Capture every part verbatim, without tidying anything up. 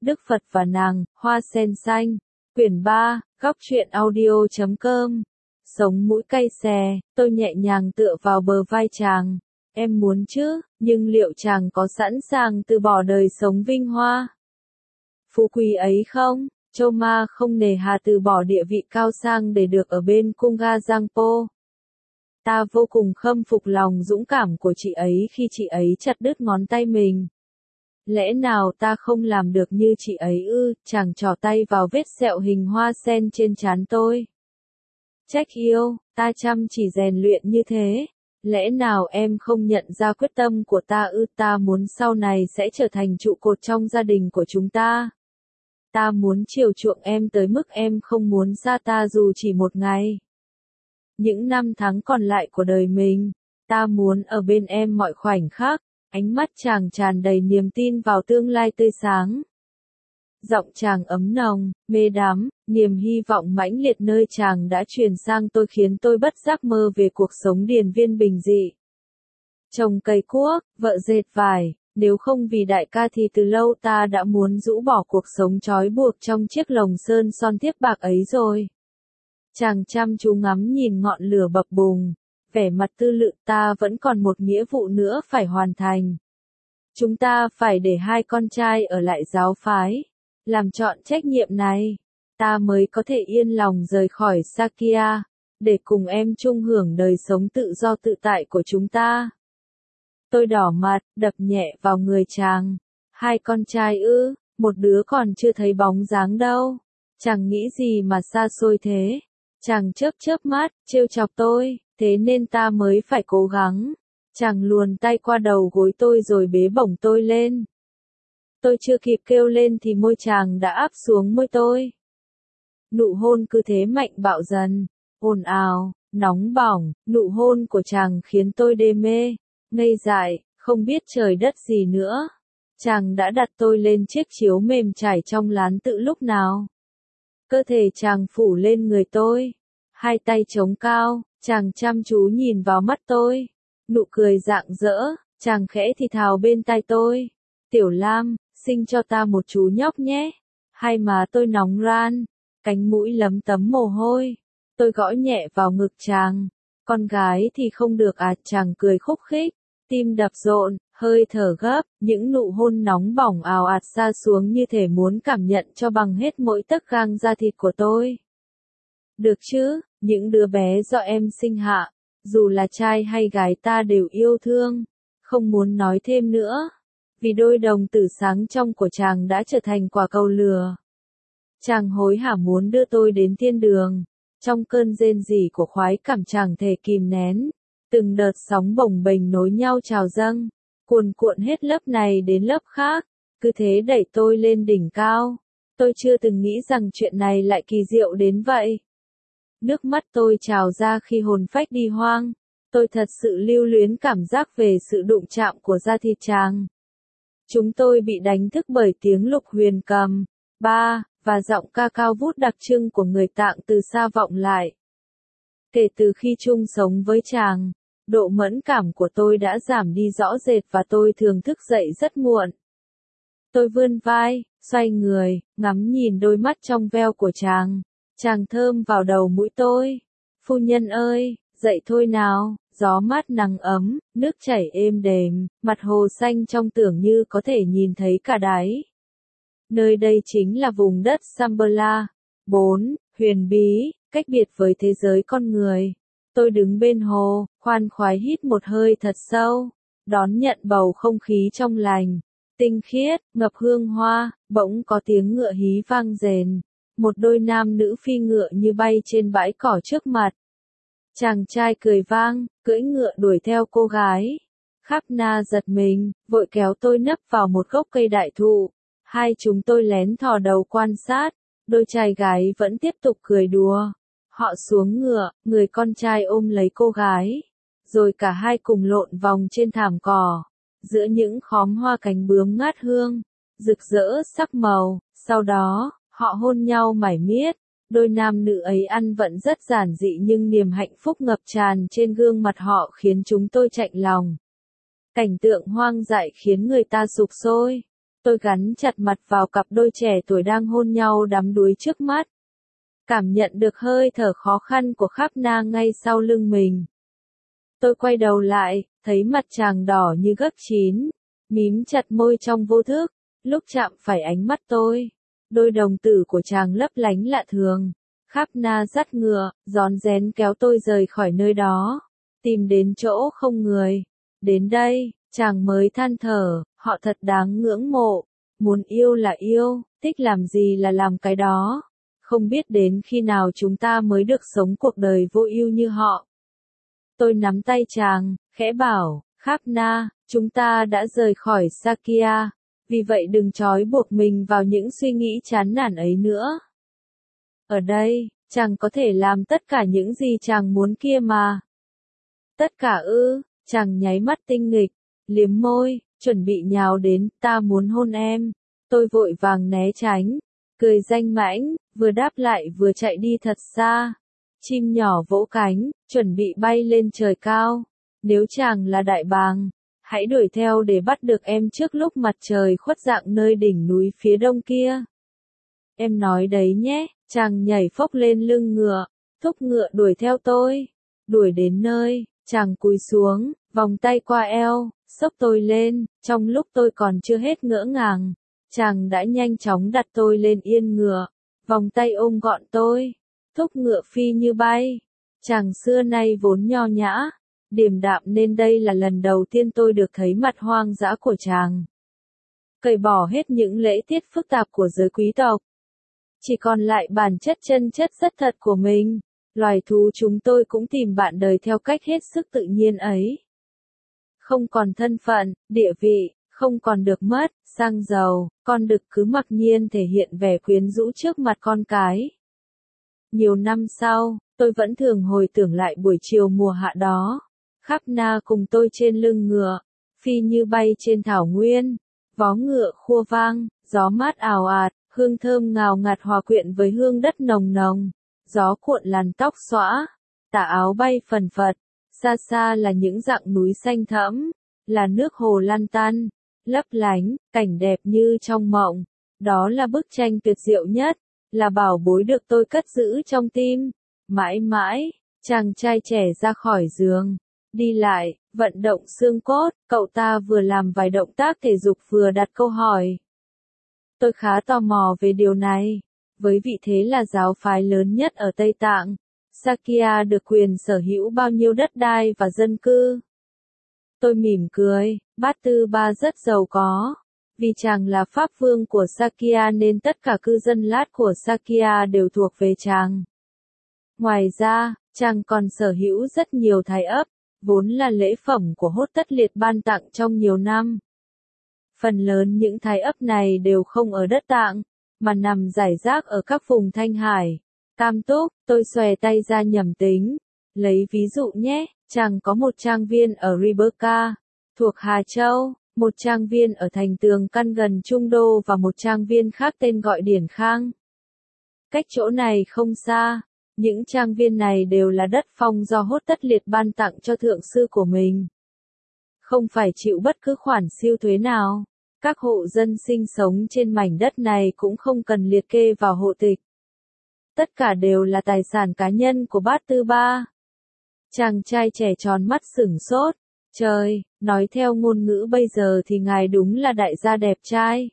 Đức Phật và nàng, Hoa sen xanh. Quyển ba, góc truyện audio chấm com. Sống mũi cay xè, tôi nhẹ nhàng tựa vào bờ vai chàng. Em muốn chứ, nhưng liệu chàng có sẵn sàng từ bỏ đời sống vinh hoa phú quý ấy không? Châu Ma không nề hà từ bỏ địa vị cao sang để được ở bên cung Ga Giang Po. Ta vô cùng khâm phục lòng dũng cảm của chị ấy khi chị ấy chặt đứt ngón tay mình. Lẽ nào ta không làm được như chị ấy ư? Chàng trỏ tay vào vết sẹo hình hoa sen trên trán tôi. Trách yêu, ta chăm chỉ rèn luyện như thế. Lẽ nào em không nhận ra quyết tâm của ta ư? Ta muốn sau này sẽ trở thành trụ cột trong gia đình của chúng ta. Ta muốn chiều chuộng em tới mức em không muốn xa ta dù chỉ một ngày. Những năm tháng còn lại của đời mình, ta muốn ở bên em mọi khoảnh khắc. Ánh mắt chàng tràn đầy niềm tin vào tương lai tươi sáng. Giọng chàng ấm nồng, mê đắm, niềm hy vọng mãnh liệt nơi chàng đã truyền sang tôi khiến tôi bất giác mơ về cuộc sống điền viên bình dị. Trồng cây cuốc, vợ dệt vải, nếu không vì đại ca thì từ lâu ta đã muốn rũ bỏ cuộc sống trói buộc trong chiếc lồng sơn son thiếp bạc ấy rồi. Chàng chăm chú ngắm nhìn ngọn lửa bập bùng. Vẻ mặt tư lự, ta vẫn còn một nghĩa vụ nữa phải hoàn thành. Chúng ta phải để hai con trai ở lại giáo phái. Làm trọn trách nhiệm này, ta mới có thể yên lòng rời khỏi Sakya, để cùng em chung hưởng đời sống tự do tự tại của chúng ta. Tôi đỏ mặt, đập nhẹ vào người chàng. Hai con trai ư, một đứa còn chưa thấy bóng dáng đâu. Chàng nghĩ gì mà xa xôi thế? Chàng chớp chớp mắt, trêu chọc tôi. Thế nên ta mới phải cố gắng. Chàng luồn tay qua đầu gối tôi rồi bế bổng tôi lên. Tôi chưa kịp kêu lên thì môi chàng đã áp xuống môi tôi. Nụ hôn cứ thế mạnh bạo dần, ồn ào, nóng bỏng, nụ hôn của chàng khiến tôi đê mê, ngây dại, không biết trời đất gì nữa. Chàng đã đặt tôi lên chiếc chiếu mềm trải trong lán tự lúc nào. Cơ thể chàng phủ lên người tôi, hai tay chống cao. Chàng chăm chú nhìn vào mắt tôi, nụ cười rạng rỡ, chàng khẽ thì thào bên tai tôi. Tiểu Lam, sinh cho ta một chú nhóc nhé. Hai má tôi nóng ran, cánh mũi lấm tấm mồ hôi. Tôi gõ nhẹ vào ngực chàng. Con gái thì không được à? Chàng cười khúc khích, tim đập rộn, hơi thở gấp, những nụ hôn nóng bỏng ào ạt xa xuống như thể muốn cảm nhận cho bằng hết mỗi tấc gang da thịt của tôi. Được chứ, những đứa bé do em sinh hạ, dù là trai hay gái ta đều yêu thương, không muốn nói thêm nữa, vì đôi đồng tử sáng trong của chàng đã trở thành quả cầu lửa. Chàng hối hả muốn đưa tôi đến thiên đường, trong cơn rên rỉ của khoái cảm chẳng thể kìm nén, từng đợt sóng bồng bềnh nối nhau trào dâng, cuồn cuộn hết lớp này đến lớp khác, cứ thế đẩy tôi lên đỉnh cao. Tôi chưa từng nghĩ rằng chuyện này lại kỳ diệu đến vậy. Nước mắt tôi trào ra khi hồn phách đi hoang. Tôi thật sự lưu luyến cảm giác về sự đụng chạm của da thịt chàng. Chúng tôi bị đánh thức bởi tiếng lục huyền cầm, ba, và giọng ca cao vút đặc trưng của người Tạng từ xa vọng lại. Kể từ khi chung sống với chàng, độ mẫn cảm của tôi đã giảm đi rõ rệt và tôi thường thức dậy rất muộn. Tôi vươn vai, xoay người, ngắm nhìn đôi mắt trong veo của chàng. Chàng thơm vào đầu mũi tôi. Phu nhân ơi, dậy thôi nào, gió mát nắng ấm, nước chảy êm đềm, mặt hồ xanh trong tưởng như có thể nhìn thấy cả đáy. Nơi đây chính là vùng đất Shambhala. bốn. Huyền bí, cách biệt với thế giới con người. Tôi đứng bên hồ, khoan khoái hít một hơi thật sâu, đón nhận bầu không khí trong lành, tinh khiết, ngập hương hoa, bỗng có tiếng ngựa hí vang rền. Một đôi nam nữ phi ngựa như bay trên bãi cỏ trước mặt. Chàng trai cười vang, cưỡi ngựa đuổi theo cô gái. Khắp na giật mình, vội kéo tôi nấp vào một gốc cây đại thụ. Hai chúng tôi lén thò đầu quan sát, đôi trai gái vẫn tiếp tục cười đùa. Họ xuống ngựa, người con trai ôm lấy cô gái. Rồi cả hai cùng lộn vòng trên thảm cỏ, giữa những khóm hoa cánh bướm ngát hương, rực rỡ sắc màu. Sau đó, họ hôn nhau mải miết, đôi nam nữ ấy ăn vận rất giản dị nhưng niềm hạnh phúc ngập tràn trên gương mặt họ khiến chúng tôi chạnh lòng. Cảnh tượng hoang dại khiến người ta sục sôi. Tôi gắn chặt mặt vào cặp đôi trẻ tuổi đang hôn nhau đắm đuối trước mắt. Cảm nhận được hơi thở khó khăn của Khapna ngay sau lưng mình. Tôi quay đầu lại, thấy mặt chàng đỏ như gấc chín, mím chặt môi trong vô thức, lúc chạm phải ánh mắt tôi. Đôi đồng tử của chàng lấp lánh lạ thường. Khapna dắt ngựa, rón rén kéo tôi rời khỏi nơi đó, tìm đến chỗ không người. Đến đây, chàng mới than thở, họ thật đáng ngưỡng mộ. Muốn yêu là yêu, thích làm gì là làm cái đó. Không biết đến khi nào chúng ta mới được sống cuộc đời vô ưu như họ. Tôi nắm tay chàng, khẽ bảo, Khapna, chúng ta đã rời khỏi Sakya, vì vậy đừng trói buộc mình vào những suy nghĩ chán nản ấy nữa. Ở đây, chàng có thể làm tất cả những gì chàng muốn kia mà. Tất cả ư, chàng nháy mắt tinh nghịch, liếm môi, chuẩn bị nhào đến, ta muốn hôn em. Tôi vội vàng né tránh, cười danh mãnh, vừa đáp lại vừa chạy đi thật xa. Chim nhỏ vỗ cánh, chuẩn bị bay lên trời cao. Nếu chàng là đại bàng, hãy đuổi theo để bắt được em trước lúc mặt trời khuất dạng nơi đỉnh núi phía đông kia. Em nói đấy nhé, chàng nhảy phốc lên lưng ngựa, thúc ngựa đuổi theo tôi. Đuổi đến nơi, chàng cúi xuống, vòng tay qua eo, xốc tôi lên, trong lúc tôi còn chưa hết ngỡ ngàng. Chàng đã nhanh chóng đặt tôi lên yên ngựa, vòng tay ôm gọn tôi, thúc ngựa phi như bay. Chàng xưa nay vốn nho nhã, điềm đạm nên đây là lần đầu tiên tôi được thấy mặt hoang dã của chàng. Cởi bỏ hết những lễ tiết phức tạp của giới quý tộc. Chỉ còn lại bản chất chân chất rất thật của mình. Loài thú chúng tôi cũng tìm bạn đời theo cách hết sức tự nhiên ấy. Không còn thân phận, địa vị, không còn được mất, sang giàu, con đực cứ mặc nhiên thể hiện vẻ quyến rũ trước mặt con cái. Nhiều năm sau, tôi vẫn thường hồi tưởng lại buổi chiều mùa hạ đó. Khapna cùng tôi trên lưng ngựa, phi như bay trên thảo nguyên, vó ngựa khua vang, gió mát ào ạt, hương thơm ngào ngạt hòa quyện với hương đất nồng nồng, gió cuộn làn tóc xõa, tà áo bay phần phật, xa xa là những dặng núi xanh thẫm, là nước hồ lan tăn, lấp lánh, cảnh đẹp như trong mộng. Đó là bức tranh tuyệt diệu nhất, là bảo bối được tôi cất giữ trong tim. Mãi mãi, chàng trai trẻ ra khỏi giường, đi lại, vận động xương cốt, cậu ta vừa làm vài động tác thể dục vừa đặt câu hỏi. Tôi khá tò mò về điều này. Với vị thế là giáo phái lớn nhất ở Tây Tạng, Sakya được quyền sở hữu bao nhiêu đất đai và dân cư? Tôi mỉm cười, Bát Tư Ba rất giàu có. Vì chàng là pháp vương của Sakya nên tất cả cư dân lát của Sakya đều thuộc về chàng. Ngoài ra, chàng còn sở hữu rất nhiều thái ấp, vốn là lễ phẩm của Hốt Tất Liệt ban tặng trong nhiều năm. Phần lớn những thái ấp này đều không ở đất Tạng, mà nằm rải rác ở các vùng Thanh Hải, Tam Túc. Tôi xòe tay ra nhầm tính. Lấy ví dụ nhé, chàng có một trang viên ở Riberka, thuộc Hà Châu, một trang viên ở thành Tường Căn gần Trung Đô và một trang viên khác tên gọi Điển Khang. Cách chỗ này không xa, những trang viên này đều là đất phong do Hốt Tất Liệt ban tặng cho thượng sư của mình. Không phải chịu bất cứ khoản siêu thuế nào. Các hộ dân sinh sống trên mảnh đất này cũng không cần liệt kê vào hộ tịch. Tất cả đều là tài sản cá nhân của Bát Tư Ba. Chàng trai trẻ tròn mắt sửng sốt. Trời, nói theo ngôn ngữ bây giờ thì ngài đúng là đại gia đẹp trai.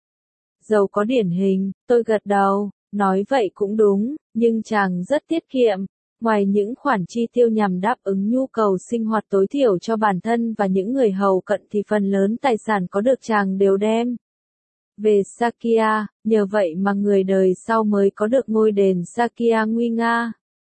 Giàu có điển hình, tôi gật đầu, nói vậy cũng đúng, nhưng chàng rất tiết kiệm. Ngoài những khoản chi tiêu nhằm đáp ứng nhu cầu sinh hoạt tối thiểu cho bản thân và những người hầu cận thì phần lớn tài sản có được chàng đều đem về Sakya, nhờ vậy mà người đời sau mới có được ngôi đền Sakya nguy nga.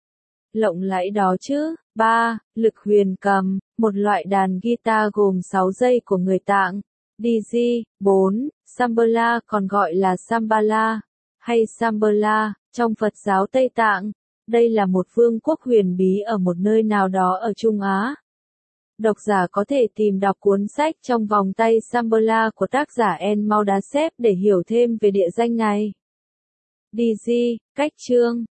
Lộng lẫy đó chứ. ba. Lực huyền cầm, một loại đàn guitar gồm sáu dây của người Tạng. Digi. bốn. Sambala còn gọi là Sambala, hay Sambala, trong Phật giáo Tây Tạng. Đây là một vương quốc huyền bí ở một nơi nào đó ở Trung Á. Độc giả có thể tìm đọc cuốn sách Trong vòng tay Sambala của tác giả En Maudasep để hiểu thêm về địa danh này. Digi, cách chương